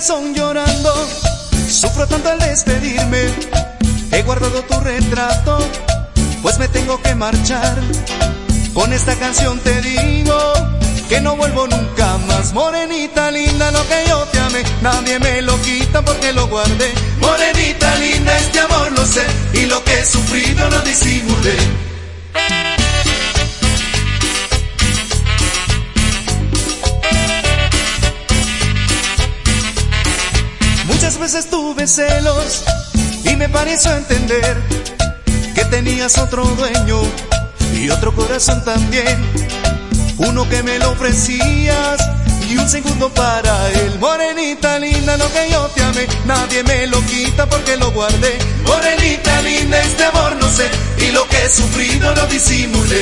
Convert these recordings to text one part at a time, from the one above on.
corazón llorando, sufro tanto al despedirme. He guardado tu retrato, pues me tengo que marchar. Con esta canción te digo que no vuelvo nunca más. Morenita linda, lo que yo te amé, nadie me lo quita porque lo guardé. Morenita linda, este amor lo sé, y lo que he sufrido lo disimulé. Muchas veces tuve celos y me pareció entender que tenías otro dueño y otro corazón también. Uno que me lo ofrecías y un segundo para él. Morenita linda, lo que yo te amé, nadie me lo quita porque lo guardé. Morenita linda, este amor no sé, y lo que he sufrido lo disimulé.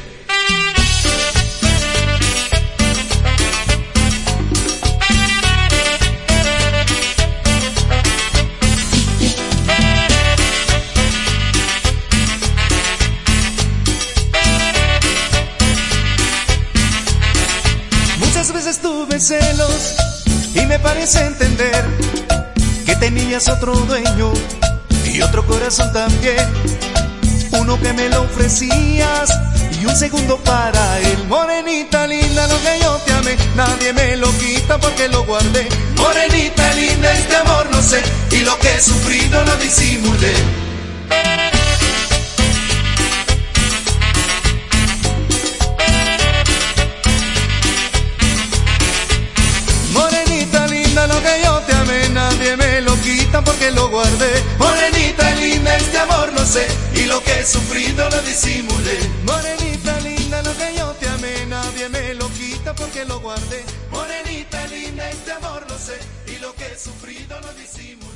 Muchas veces tuve celos y me parece entender que tenías otro dueño y otro corazón también. Uno que me lo ofrecías y un segundo para él. Morenita linda, lo que yo te amé, nadie me lo quita porque lo guardé. Morenita linda, este amor no sé, y lo que he sufrido lo disimulé. Lo que yo te amé, nadie me lo quita porque lo guardé. Morenita linda, este amor no sé, y lo que he sufrido lo disimulé. Morenita linda, lo que yo te amé, nadie me lo quita porque lo guardé. Morenita linda, este amor no sé, y lo que he sufrido lo disimulé.